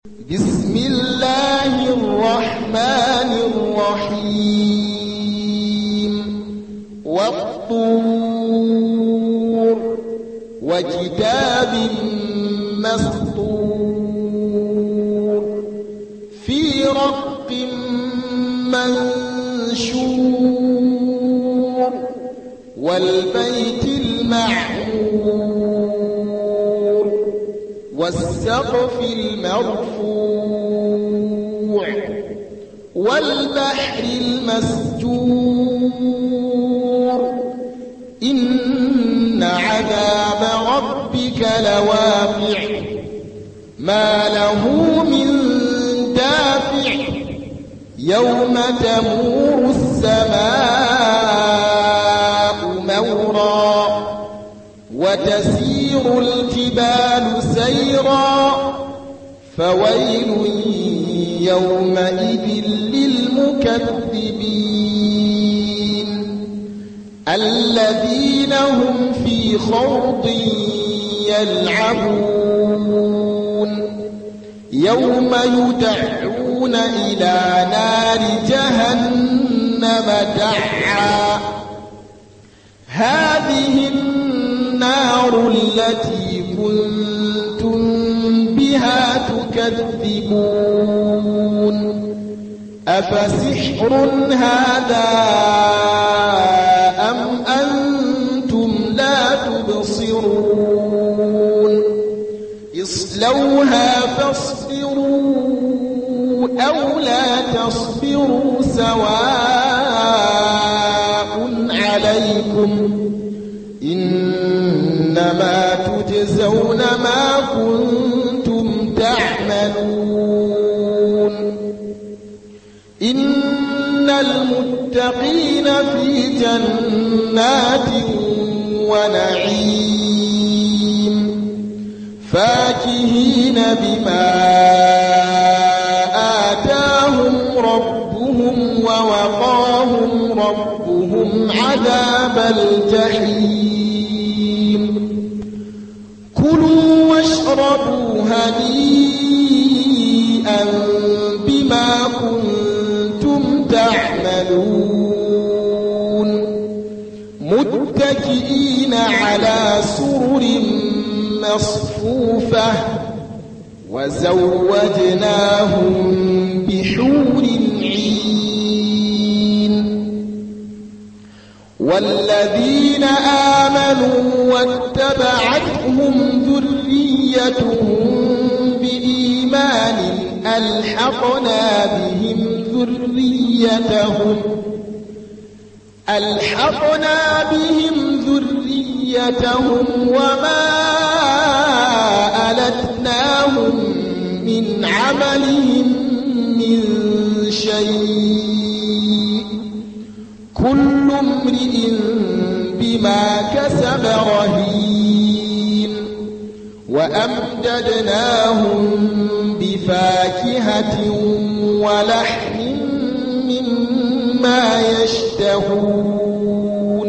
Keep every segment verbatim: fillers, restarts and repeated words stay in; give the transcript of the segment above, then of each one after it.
بسم الله الرحمن الرحيم والطور وكتاب مسطور في رق منشور والبيت المعمور والسقف المرفوع والبحر المسجور إن عذاب ربك لواقع ما له من دافع يوم تمور السماء مورا وتسير الجبال سيرا فويل يومئذ للمكذبين الذين هم في خوض يلعبون يوم يدعون إلى نار جهنم دعا هذه النار التي كنتم بها تكذبون أفسحر هذا أم أنتم لا تبصرون اصلوها فاصبروا أو لا تصبروا سواء عليكم إنما تجزون ما كنتم تعملون إن المتقين في جنات ونعيم فاكهين بما آتاهم ربهم ووقاهم ربهم عذاب الجحيم كلوا واشربوا هنيئا بما كنتم تعملون متكئين على سرر مصفوفة وزوجناهم بحور عين والذين آمنوا واتبعتهم ذريتهم بإيمان ألحقنا بهم ذريتهم ألحقنا بهم ذريتهم وما ألتناهم من عملهم من شيء كل امرئ بما كسب رهين وأمددناهم بفاكهة ولحم مما يشتهون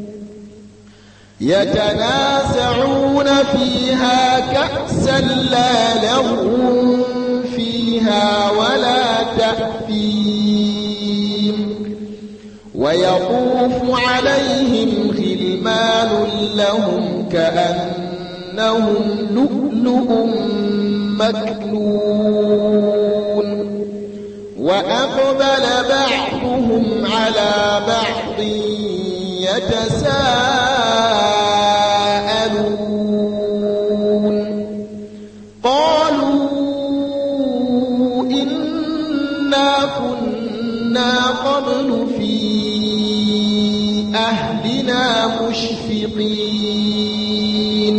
يتنازعون فيها كأسا لا لغو فيها ولا تأثيم ويطوف عليهم غلمان لهم كأنهم لؤلؤ مكنون وأقبل بعضهم على بعض يتساءلون قالوا إنا كنا قبل في أهلنا مشفقين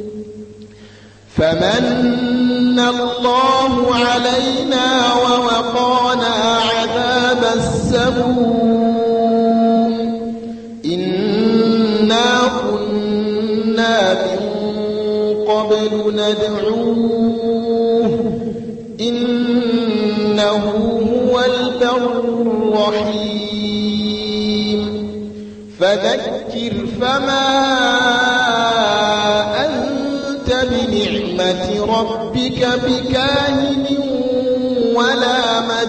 فمن الله علينا ووقانا عذاب السموم إنا كنا من قبل ندعوه إنه هو البر الرحيم فذكر فما أنت بنعمة ربك بكاهن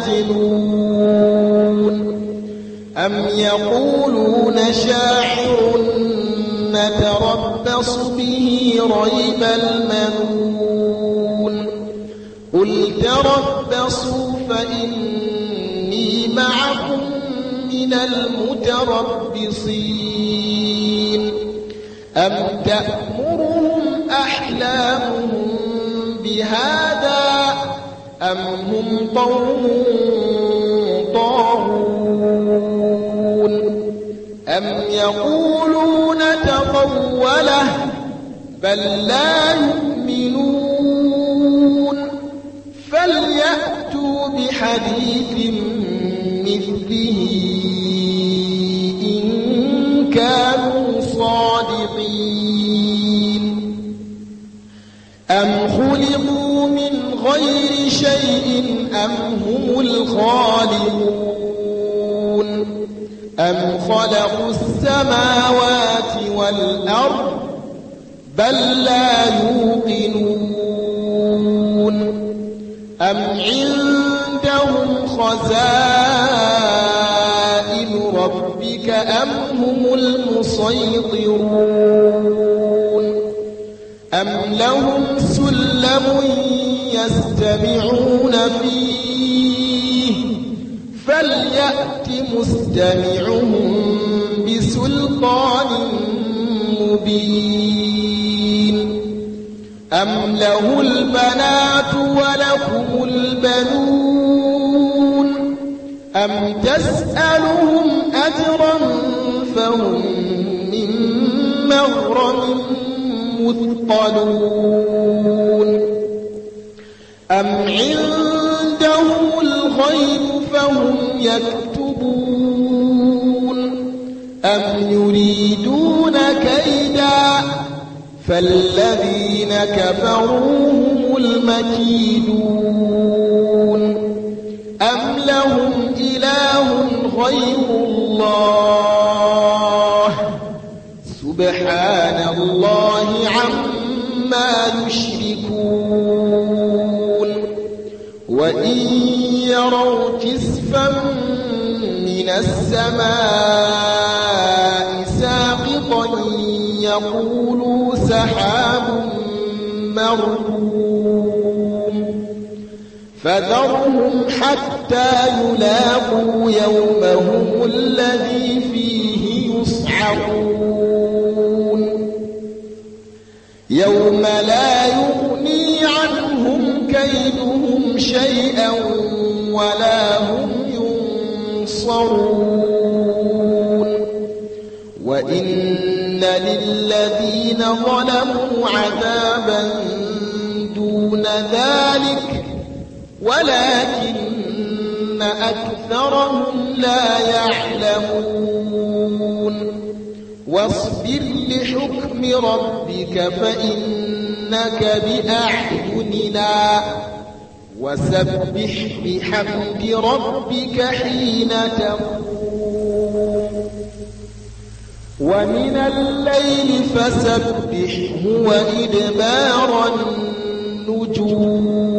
مجنون أم يقولون شاعر نتربص به ريب المنون قل تربصوا فإني معكم من المتربصين أم تأمرهم أحلامهم بهذا أم هم قوم طاغون أم يقولون تقوله بل لا يؤمنون فليأتوا بحديث مثله إن كانوا صادقين أم خلقوا من غير شيء أم هم الخالقون أم خلقوا السماوات والأرض بل لا يوقنون أم عندهم خزائن ربك أم هم المسيطرون أم لهم سلم يستمعون فيه فليأت مستمعهم بسلطان مبين أم له البنات ولكم البنون أم تسألهم أجرا فهم من مغرم مثقلون أم عندهم الغيب فهم يكتبون أم يريدون كيدا فالذين كفروا هم المكيدون أم لهم إله غير الله سبحان الله عما يشركون وإن يروا كسفا من السماء ساقطا يقولوا سحاب مركوم فذرهم حتى يلاقوا يومهم الذي فيه يصعقون يوم لا يغني عنهم كيدهم شيئا ولا هم ينصرون وإن للذين ظلموا عذابا دون ذلك ولكن أكثرهم لا يعلمون واصبر لحكم ربك فإنك بأعيننا وسبح بحمد ربك حين تقوم ومن الليل فسبحه وإدبار النجوم